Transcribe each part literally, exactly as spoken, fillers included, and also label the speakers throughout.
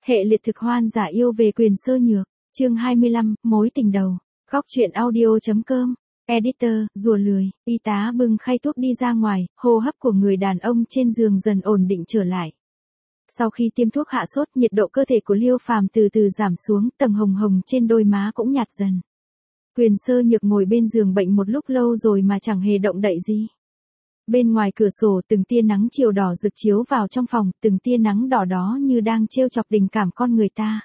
Speaker 1: Hệ liệt thực hoan giả yêu về Quyền Sơ Nhược, chương hai mươi lăm, mối tình đầu. Góc truyện audio.com, editor, rùa lười, y tá bưng khay thuốc đi ra ngoài, hô hấp của người đàn ông trên giường dần ổn định trở lại. Sau khi tiêm thuốc hạ sốt, nhiệt độ cơ thể của Liêu Phàm từ từ giảm xuống, tầng hồng hồng trên đôi má cũng nhạt dần. Quyền Sơ Nhược ngồi bên giường bệnh một lúc lâu rồi mà chẳng hề động đậy gì. Bên ngoài cửa sổ từng tia nắng chiều đỏ rực chiếu vào trong phòng, từng tia nắng đỏ đó như đang trêu chọc tình cảm con người ta.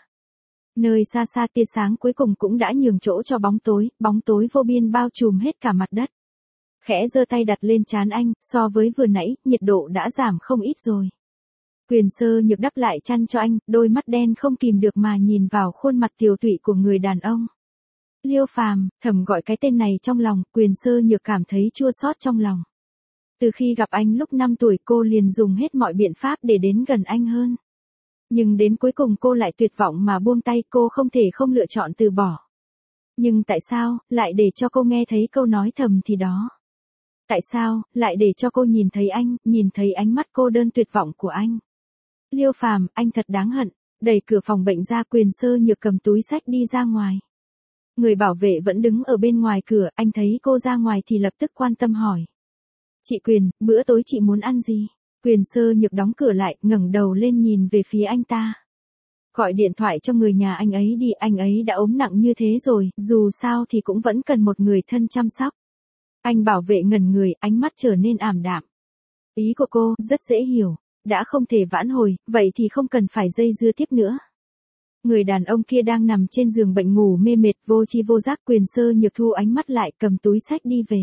Speaker 1: Nơi xa xa tia sáng cuối cùng cũng đã nhường chỗ cho bóng tối, bóng tối vô biên bao trùm hết cả mặt đất. Khẽ giơ tay đặt lên trán anh, so với vừa nãy, nhiệt độ đã giảm không ít rồi. Quyền Sơ Nhược đắp lại chăn cho anh, đôi mắt đen không kìm được mà nhìn vào khuôn mặt tiều tụy của người đàn ông. Liêu Phàm, thầm gọi cái tên này trong lòng, Quyền Sơ Nhược cảm thấy chua xót trong lòng. Từ khi gặp anh lúc năm tuổi cô liền dùng hết mọi biện pháp để đến gần anh hơn. Nhưng đến cuối cùng cô lại tuyệt vọng mà buông tay, cô không thể không lựa chọn từ bỏ. Nhưng tại sao, lại để cho cô nghe thấy câu nói thầm thì đó? Tại sao, lại để cho cô nhìn thấy anh, nhìn thấy ánh mắt cô đơn tuyệt vọng của anh? Liêu Phàm, anh thật đáng hận. Đẩy cửa phòng bệnh ra, Quyền Sơ Nhược cầm túi xách đi ra ngoài. Người bảo vệ vẫn đứng ở bên ngoài cửa, anh thấy cô ra ngoài thì lập tức quan tâm hỏi. Chị Quyền, bữa tối chị muốn ăn gì? Quyền Sơ Nhược đóng cửa lại, ngẩng đầu lên nhìn về phía anh ta. Gọi điện thoại cho người nhà anh ấy đi, anh ấy đã ốm nặng như thế rồi, dù sao thì cũng vẫn cần một người thân chăm sóc. Anh bảo vệ ngẩn người, ánh mắt trở nên ảm đạm. Ý của cô, rất dễ hiểu, đã không thể vãn hồi, vậy thì không cần phải dây dưa tiếp nữa. Người đàn ông kia đang nằm trên giường bệnh ngủ mê mệt, vô tri vô giác. Quyền Sơ Nhược thu ánh mắt lại, cầm túi xách đi về.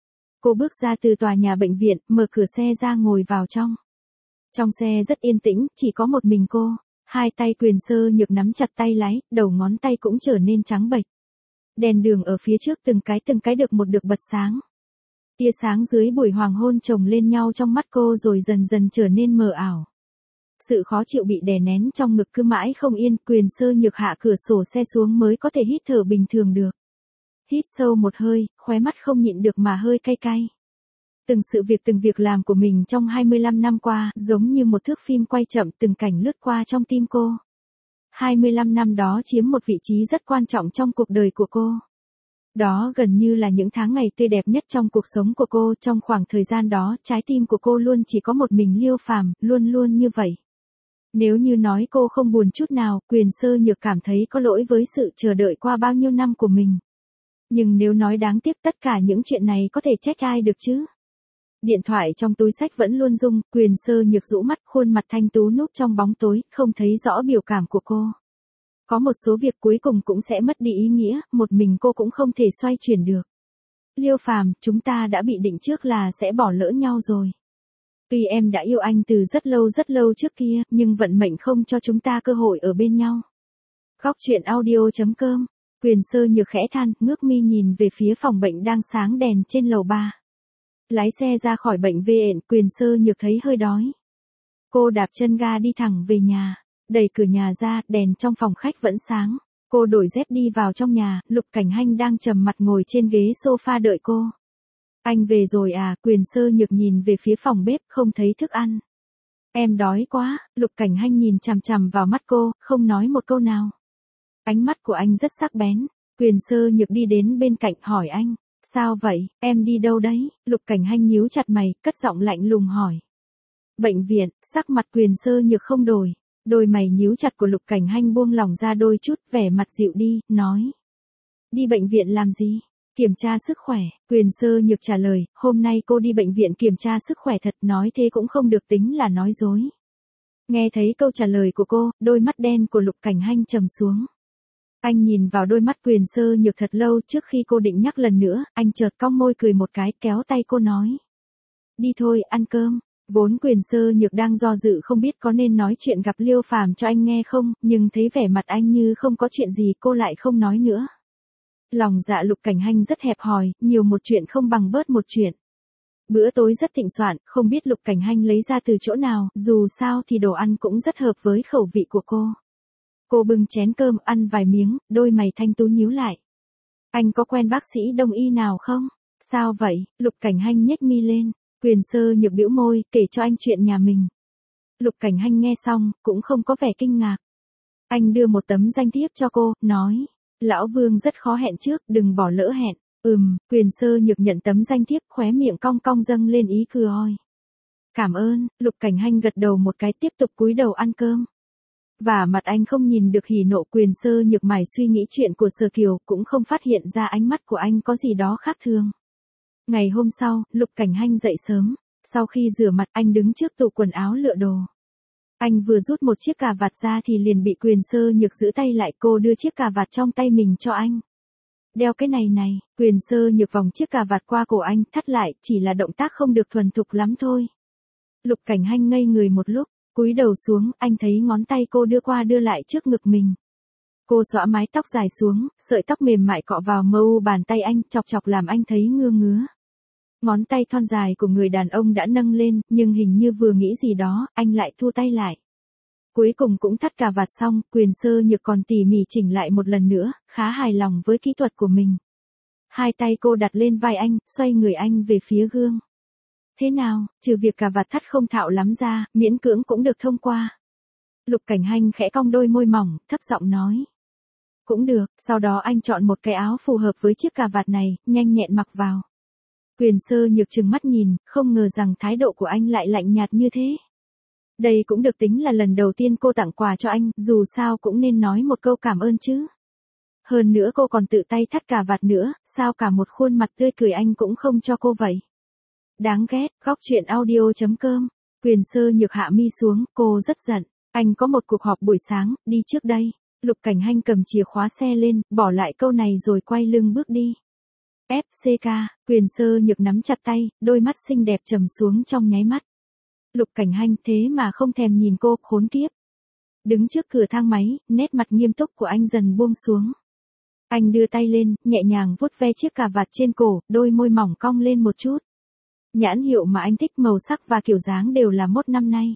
Speaker 1: Cô bước ra từ tòa nhà bệnh viện, mở cửa xe ra ngồi vào trong. Trong xe rất yên tĩnh, chỉ có một mình cô. Hai tay Quyền Sơ Nhược nắm chặt tay lái, đầu ngón tay cũng trở nên trắng bệch. Đèn đường ở phía trước từng cái từng cái được một được bật sáng. Tia sáng dưới buổi hoàng hôn chồng lên nhau trong mắt cô rồi dần dần trở nên mờ ảo. Sự khó chịu bị đè nén trong ngực cứ mãi không yên, Quyền Sơ Nhược hạ cửa sổ xe xuống mới có thể hít thở bình thường được. Hít sâu một hơi, khóe mắt không nhịn được mà hơi cay cay. Từng sự việc từng việc làm của mình trong hai mươi lăm năm qua, giống như một thước phim quay chậm, từng cảnh lướt qua trong tim cô. hai mươi lăm năm đó chiếm một vị trí rất quan trọng trong cuộc đời của cô. Đó gần như là những tháng ngày tươi đẹp nhất trong cuộc sống của cô. Trong khoảng thời gian đó, trái tim của cô luôn chỉ có một mình Liêu Phàm, luôn luôn như vậy. Nếu như nói cô không buồn chút nào, Quyền Sơ Nhược cảm thấy có lỗi với sự chờ đợi qua bao nhiêu năm của mình. Nhưng nếu nói đáng tiếc, tất cả những chuyện này có thể trách ai được chứ? Điện thoại trong túi xách vẫn luôn rung, Quyền Sơ Nhược rũ mắt, khuôn mặt thanh tú núp trong bóng tối, không thấy rõ biểu cảm của cô. Có một số việc cuối cùng cũng sẽ mất đi ý nghĩa, một mình cô cũng không thể xoay chuyển được. Liêu Phàm, chúng ta đã bị định trước là sẽ bỏ lỡ nhau rồi. Tuy em đã yêu anh từ rất lâu rất lâu trước kia, nhưng vận mệnh không cho chúng ta cơ hội ở bên nhau. Góc truyện audio.com, Quyền Sơ Nhược khẽ than, ngước mi nhìn về phía phòng bệnh đang sáng đèn trên lầu ba. Lái xe ra khỏi bệnh viện, Quyền Sơ Nhược thấy hơi đói. Cô đạp chân ga đi thẳng về nhà, đẩy cửa nhà ra, đèn trong phòng khách vẫn sáng. Cô đổi dép đi vào trong nhà, Lục Cảnh Hanh đang trầm mặt ngồi trên ghế sofa đợi cô. Anh về rồi à? Quyền Sơ Nhược nhìn về phía phòng bếp, không thấy thức ăn. Em đói quá. Lục Cảnh Hanh nhìn chằm chằm vào mắt cô, không nói một câu nào. Ánh mắt của anh rất sắc bén. Quyền Sơ Nhược đi đến bên cạnh hỏi anh, sao vậy, em đi đâu đấy? Lục Cảnh Hanh nhíu chặt mày, cất giọng lạnh lùng hỏi. Bệnh viện. Sắc mặt Quyền Sơ Nhược không đổi. Đôi mày nhíu chặt của Lục Cảnh Hanh buông lỏng ra đôi chút, vẻ mặt dịu đi, nói. Đi bệnh viện làm gì? Kiểm tra sức khỏe. Quyền Sơ Nhược trả lời, hôm nay cô đi bệnh viện kiểm tra sức khỏe thật, nói thế cũng không được tính là nói dối. Nghe thấy câu trả lời của cô, đôi mắt đen của Lục Cảnh Hanh trầm xuống. Anh nhìn vào đôi mắt Quyền Sơ Nhược thật lâu, trước khi cô định nhắc lần nữa, anh chợt cong môi cười một cái, kéo tay cô nói. Đi thôi, ăn cơm. Vốn Quyền Sơ Nhược đang do dự không biết có nên nói chuyện gặp Liêu Phàm cho anh nghe không, nhưng thấy vẻ mặt anh như không có chuyện gì, cô lại không nói nữa. Lòng dạ Lục Cảnh Hanh rất hẹp hòi, nhiều một chuyện không bằng bớt một chuyện. Bữa tối rất thịnh soạn, không biết Lục Cảnh Hanh lấy ra từ chỗ nào, dù sao thì đồ ăn cũng rất hợp với khẩu vị của cô. Cô bưng chén cơm, ăn vài miếng, đôi mày thanh tú nhíu lại. Anh có quen bác sĩ đông y nào không? Sao vậy? Lục Cảnh Hanh nhếch mi lên. Quyền Sơ Nhược bĩu môi, kể cho anh chuyện nhà mình. Lục Cảnh Hanh nghe xong, cũng không có vẻ kinh ngạc. Anh đưa một tấm danh thiếp cho cô, nói. Lão Vương rất khó hẹn trước, đừng bỏ lỡ hẹn. Ừm, Quyền Sơ Nhược nhận tấm danh thiếp, khóe miệng cong cong dâng lên ý cười oi. Cảm ơn, Lục Cảnh Hanh gật đầu một cái tiếp tục cúi đầu ăn cơm. Và mặt anh không nhìn được hỉ nộ. Quyền Sơ Nhược mải suy nghĩ chuyện của Sở Kiều, cũng không phát hiện ra ánh mắt của anh có gì đó khác thường. Ngày hôm sau, Lục Cảnh Hanh dậy sớm. Sau khi rửa mặt anh đứng trước tủ quần áo lựa đồ. Anh vừa rút một chiếc cà vạt ra thì liền bị Quyền Sơ Nhược giữ tay lại. Cô đưa chiếc cà vạt trong tay mình cho anh. Đeo cái này này, Quyền Sơ Nhược vòng chiếc cà vạt qua cổ anh, thắt lại, chỉ là động tác không được thuần thục lắm thôi. Lục Cảnh Hanh ngây người một lúc, cúi đầu xuống, anh thấy ngón tay cô đưa qua đưa lại trước ngực mình. Cô xõa mái tóc dài xuống, sợi tóc mềm mại cọ vào mờ u bàn tay anh, chọc chọc làm anh thấy ngứa ngứa. Ngón tay thon dài của người đàn ông đã nâng lên, nhưng hình như vừa nghĩ gì đó, anh lại thu tay lại. Cuối cùng cũng thắt cà vạt xong, Quyền Sơ Nhược còn tỉ mỉ chỉnh lại một lần nữa, khá hài lòng với kỹ thuật của mình. Hai tay cô đặt lên vai anh, xoay người anh về phía gương. Thế nào, trừ việc cà vạt thắt không thạo lắm ra, miễn cưỡng cũng được thông qua. Lục Cảnh Hanh khẽ cong đôi môi mỏng, thấp giọng nói. Cũng được, sau đó anh chọn một cái áo phù hợp với chiếc cà vạt này, nhanh nhẹn mặc vào. Quyền Sơ Nhược trừng mắt nhìn, không ngờ rằng thái độ của anh lại lạnh nhạt như thế. Đây cũng được tính là lần đầu tiên cô tặng quà cho anh, dù sao cũng nên nói một câu cảm ơn chứ. Hơn nữa cô còn tự tay thắt cà vạt nữa, sao cả một khuôn mặt tươi cười anh cũng không cho cô vậy. Đáng ghét, góc truyện audio chấm com. Quyền Sơ Nhược hạ mi xuống, cô rất giận. Anh có một cuộc họp buổi sáng, đi trước đây. Lục Cảnh Hanh cầm chìa khóa xe lên, bỏ lại câu này rồi quay lưng bước đi. ép xê ca, Quyền Sơ Nhược nắm chặt tay, đôi mắt xinh đẹp trầm xuống trong nháy mắt. Lục Cảnh Hanh thế mà không thèm nhìn cô, khốn kiếp. Đứng trước cửa thang máy, nét mặt nghiêm túc của anh dần buông xuống. Anh đưa tay lên, nhẹ nhàng vuốt ve chiếc cà vạt trên cổ, đôi môi mỏng cong lên một chút. Nhãn hiệu mà anh thích, màu sắc và kiểu dáng đều là mốt năm nay.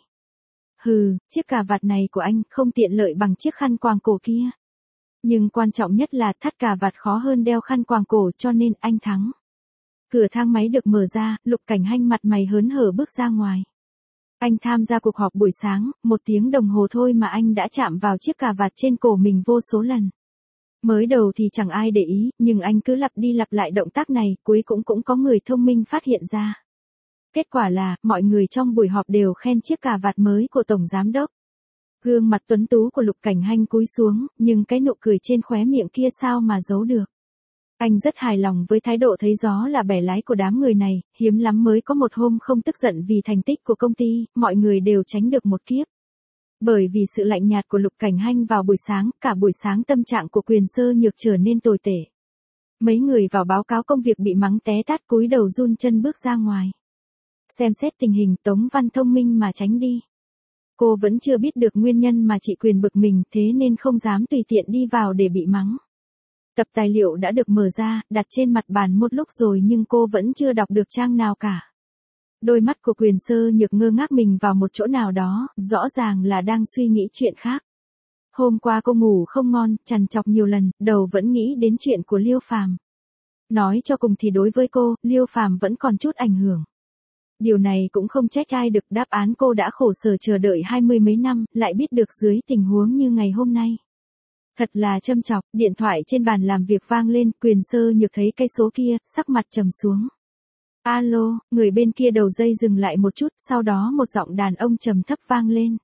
Speaker 1: Hừ, chiếc cà vạt này của anh không tiện lợi bằng chiếc khăn quàng cổ kia. Nhưng quan trọng nhất là thắt cà vạt khó hơn đeo khăn quàng cổ, cho nên anh thắng. Cửa thang máy được mở ra, Lục Cảnh Hanh mặt mày hớn hở bước ra ngoài. Anh tham gia cuộc họp buổi sáng, một tiếng đồng hồ thôi mà anh đã chạm vào chiếc cà vạt trên cổ mình vô số lần. Mới đầu thì chẳng ai để ý, nhưng anh cứ lặp đi lặp lại động tác này, cuối cùng cũng có người thông minh phát hiện ra. Kết quả là, mọi người trong buổi họp đều khen chiếc cà vạt mới của Tổng Giám Đốc. Gương mặt tuấn tú của Lục Cảnh Hanh cúi xuống, nhưng cái nụ cười trên khóe miệng kia sao mà giấu được. Anh rất hài lòng với thái độ thấy gió là bẻ lái của đám người này, hiếm lắm mới có một hôm không tức giận vì thành tích của công ty, mọi người đều tránh được một kiếp. Bởi vì sự lạnh nhạt của Lục Cảnh Hanh vào buổi sáng, cả buổi sáng tâm trạng của Quyền Sơ Nhược trở nên tồi tệ. Mấy người vào báo cáo công việc bị mắng té tát, cúi đầu run chân bước ra ngoài. Xem xét tình hình, Tống Văn thông minh mà tránh đi. Cô vẫn chưa biết được nguyên nhân mà chị Quyền bực mình, thế nên không dám tùy tiện đi vào để bị mắng. Tập tài liệu đã được mở ra, đặt trên mặt bàn một lúc rồi nhưng cô vẫn chưa đọc được trang nào cả. Đôi mắt của Quyền Sơ Nhược ngơ ngác mình vào một chỗ nào đó, rõ ràng là đang suy nghĩ chuyện khác. Hôm qua cô ngủ không ngon, trằn trọc nhiều lần, đầu vẫn nghĩ đến chuyện của Liêu Phàm. Nói cho cùng thì đối với cô, Liêu Phàm vẫn còn chút ảnh hưởng. Điều này cũng không trách ai được, đáp án cô đã khổ sở chờ đợi hai mươi mấy năm, lại biết được dưới tình huống như ngày hôm nay. Thật là châm chọc, điện thoại trên bàn làm việc vang lên, Quyền Sơ Nhược thấy cái số kia, sắc mặt trầm xuống. Alo, người bên kia đầu dây dừng lại một chút, sau đó một giọng đàn ông trầm thấp vang lên.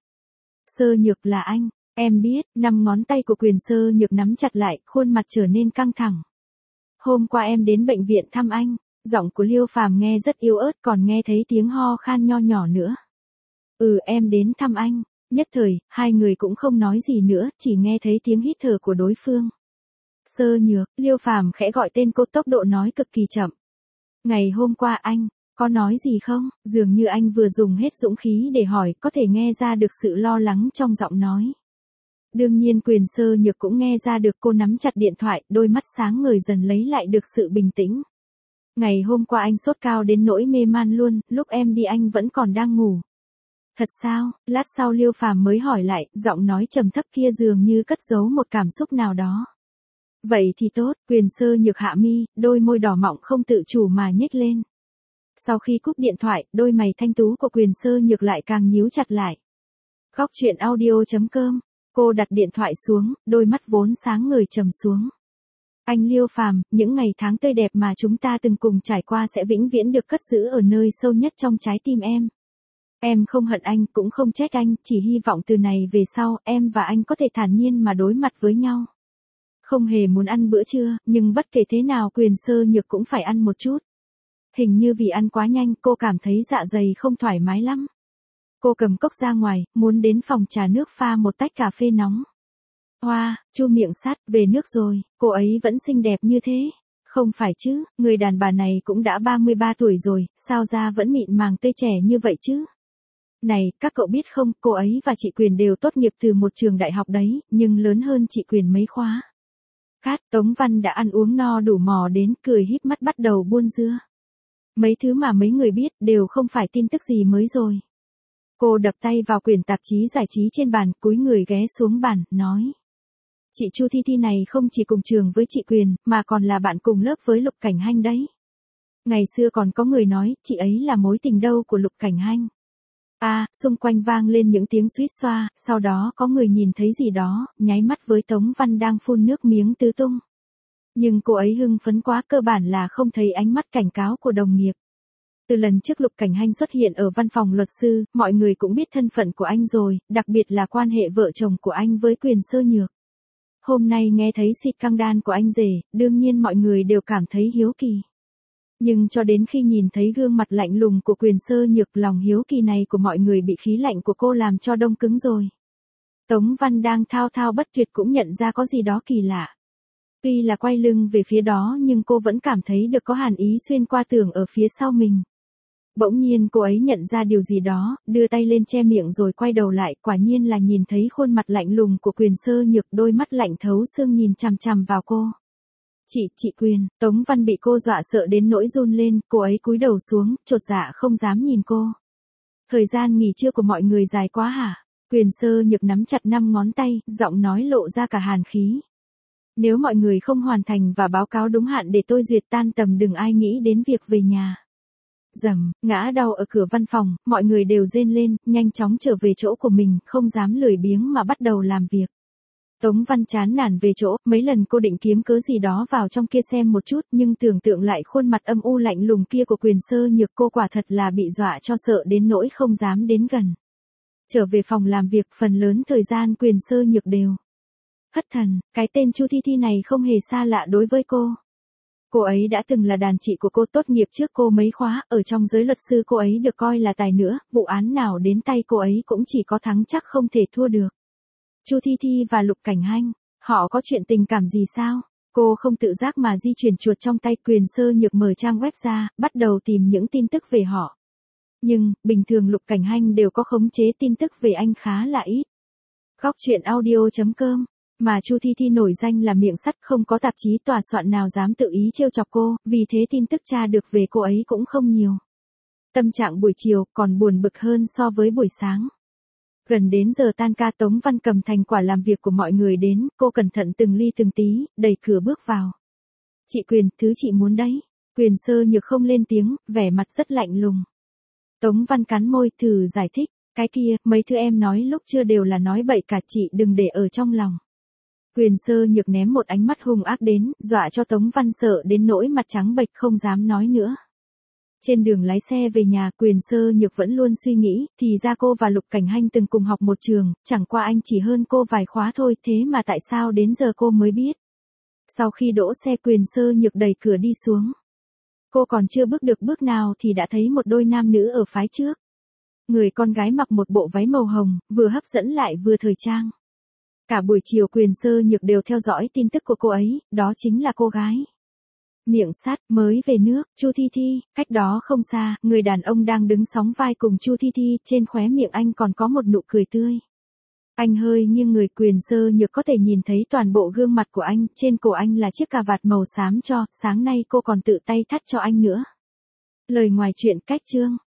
Speaker 1: Sơ Nhược là anh, em biết, năm ngón tay của Quyền Sơ Nhược nắm chặt lại, khuôn mặt trở nên căng thẳng. Hôm qua em đến bệnh viện thăm anh, giọng của Liêu Phàm nghe rất yếu ớt, còn nghe thấy tiếng ho khan nho nhỏ nữa. Ừ, em đến thăm anh. Nhất thời, hai người cũng không nói gì nữa, chỉ nghe thấy tiếng hít thở của đối phương. Sơ Nhược, Liêu Phàm khẽ gọi tên cô, tốc độ nói cực kỳ chậm. Ngày hôm qua anh, có nói gì không? Dường như anh vừa dùng hết dũng khí để hỏi, có thể nghe ra được sự lo lắng trong giọng nói. Đương nhiên Quyền Sơ Nhược cũng nghe ra được, cô nắm chặt điện thoại, đôi mắt sáng ngời dần lấy lại được sự bình tĩnh. Ngày hôm qua anh sốt cao đến nỗi mê man luôn, lúc em đi anh vẫn còn đang ngủ. Thật sao? Lát sau Liêu Phàm mới hỏi lại, giọng nói trầm thấp kia dường như cất giấu một cảm xúc nào đó. Vậy thì tốt, Quyền Sơ Nhược hạ mi, đôi môi đỏ mọng không tự chủ mà nhếch lên. Sau khi cúp điện thoại, đôi mày thanh tú của Quyền Sơ Nhược lại càng nhíu chặt lại. Góc truyện audio chấm com Cô đặt điện thoại xuống, đôi mắt vốn sáng ngời trầm xuống. Anh Liêu Phàm, những ngày tháng tươi đẹp mà chúng ta từng cùng trải qua sẽ vĩnh viễn được cất giữ ở nơi sâu nhất trong trái tim em. Em không hận anh, cũng không trách anh, chỉ hy vọng từ này về sau, em và anh có thể thản nhiên mà đối mặt với nhau. Không hề muốn ăn bữa trưa, nhưng bất kể thế nào Quyền Sơ Nhược cũng phải ăn một chút. Hình như vì ăn quá nhanh, cô cảm thấy dạ dày không thoải mái lắm. Cô cầm cốc ra ngoài, muốn đến phòng trà nước pha một tách cà phê nóng. Hoa, chu miệng sát, về nước rồi, cô ấy vẫn xinh đẹp như thế. Không phải chứ, người đàn bà này cũng đã ba mươi ba tuổi rồi, sao da vẫn mịn màng tươi trẻ như vậy chứ? Này, các cậu biết không, cô ấy và chị Quyền đều tốt nghiệp từ một trường đại học đấy, nhưng lớn hơn chị Quyền mấy khóa. Cát, Tống Văn đã ăn uống no đủ mò đến, cười híp mắt bắt đầu buôn dưa. Mấy thứ mà mấy người biết đều không phải tin tức gì mới rồi. Cô đập tay vào quyển tạp chí giải trí trên bàn, cúi người ghé xuống bàn, nói. Chị Chu Thi Thi này không chỉ cùng trường với chị Quyền, mà còn là bạn cùng lớp với Lục Cảnh Hanh đấy. Ngày xưa còn có người nói, chị ấy là mối tình đâu của Lục Cảnh Hanh. À, xung quanh vang lên những tiếng suýt xoa, sau đó có người nhìn thấy gì đó, nháy mắt với Tống Văn đang phun nước miếng tứ tung. Nhưng cô ấy hưng phấn quá, cơ bản là không thấy ánh mắt cảnh cáo của đồng nghiệp. Từ lần trước Lục Cảnh Hanh xuất hiện ở văn phòng luật sư, mọi người cũng biết thân phận của anh rồi, đặc biệt là quan hệ vợ chồng của anh với Quyền Sơ Nhược. Hôm nay nghe thấy xịt căng đan của anh rể, đương nhiên mọi người đều cảm thấy hiếu kỳ. Nhưng cho đến khi nhìn thấy gương mặt lạnh lùng của Quyền Sơ Nhược, lòng hiếu kỳ này của mọi người bị khí lạnh của cô làm cho đông cứng rồi. Tống Văn đang thao thao bất tuyệt cũng nhận ra có gì đó kỳ lạ. Tuy là quay lưng về phía đó nhưng cô vẫn cảm thấy được có hàn ý xuyên qua tường ở phía sau mình. Bỗng nhiên cô ấy nhận ra điều gì đó, đưa tay lên che miệng rồi quay đầu lại, quả nhiên là nhìn thấy khuôn mặt lạnh lùng của Quyền Sơ Nhược, đôi mắt lạnh thấu xương nhìn chằm chằm vào cô. Chị, chị Quyền, Tống Văn bị cô dọa sợ đến nỗi run lên, cô ấy cúi đầu xuống, chột dạ không dám nhìn cô. Thời gian nghỉ trưa của mọi người dài quá hả? Quyền Sơ Nhược nắm chặt năm ngón tay, giọng nói lộ ra cả hàn khí. Nếu mọi người không hoàn thành và báo cáo đúng hạn để tôi duyệt tan tầm, đừng ai nghĩ đến việc về nhà. Rầm, ngã đau ở cửa văn phòng, mọi người đều rên lên, nhanh chóng trở về chỗ của mình, không dám lười biếng mà bắt đầu làm việc. Tống Văn chán nản về chỗ, mấy lần cô định kiếm cớ gì đó vào trong kia xem một chút, nhưng tưởng tượng lại khuôn mặt âm u lạnh lùng kia của Quyền Sơ Nhược, cô quả thật là bị dọa cho sợ đến nỗi không dám đến gần. Trở về phòng làm việc, phần lớn thời gian Quyền Sơ Nhược đều thất thần, cái tên Chu Thi Thi này không hề xa lạ đối với cô. Cô ấy đã từng là đàn chị của cô, tốt nghiệp trước cô mấy khóa, ở trong giới luật sư cô ấy được coi là tài nữa, vụ án nào đến tay cô ấy cũng chỉ có thắng chắc không thể thua được. Chu Thi Thi và Lục Cảnh Hanh, họ có chuyện tình cảm gì sao? Cô không tự giác mà di chuyển chuột trong tay. Quyền Sơ Nhược mở trang web ra, bắt đầu tìm những tin tức về họ. Nhưng, bình thường Lục Cảnh Hanh đều có khống chế tin tức về anh khá là ít. Góc truyện audio chấm com. Mà Chu Thi Thi nổi danh là miệng sắt, không có tạp chí tòa soạn nào dám tự ý trêu chọc cô, vì thế tin tức tra được về cô ấy cũng không nhiều. Tâm trạng buổi chiều còn buồn bực hơn so với buổi sáng. Gần đến giờ tan ca, Tống Văn cầm thành quả làm việc của mọi người đến, cô cẩn thận từng ly từng tí, đẩy cửa bước vào. Chị Quyền, thứ chị muốn đấy. Quyền Sơ Nhược không lên tiếng, vẻ mặt rất lạnh lùng. Tống Văn cắn môi, thử giải thích, cái kia, mấy thứ em nói lúc chưa đều là nói bậy cả, chị đừng để ở trong lòng. Quyền Sơ Nhược ném một ánh mắt hung ác đến, dọa cho Tống Văn sợ đến nỗi mặt trắng bệch không dám nói nữa. Trên đường lái xe về nhà, Quyền Sơ Nhược vẫn luôn suy nghĩ, thì ra cô và Lục Cảnh Hanh từng cùng học một trường, chẳng qua anh chỉ hơn cô vài khóa thôi, thế mà tại sao đến giờ cô mới biết. Sau khi đỗ xe, Quyền Sơ Nhược đẩy cửa đi xuống. Cô còn chưa bước được bước nào thì đã thấy một đôi nam nữ ở phái trước. Người con gái mặc một bộ váy màu hồng, vừa hấp dẫn lại vừa thời trang. Cả buổi chiều Quyền Sơ Nhược đều theo dõi tin tức của cô ấy, đó chính là cô gái miệng sắt mới về nước, Chu Thi Thi. Cách đó không xa, người đàn ông đang đứng sóng vai cùng Chu Thi Thi, trên khóe miệng anh còn có một nụ cười tươi. Anh hơi nghiêng người, Quyền Sơ Nhược có thể nhìn thấy toàn bộ gương mặt của anh, trên cổ anh là chiếc cà vạt màu xám cho, sáng nay cô còn tự tay thắt cho anh nữa. Lời ngoài chuyện cách chương.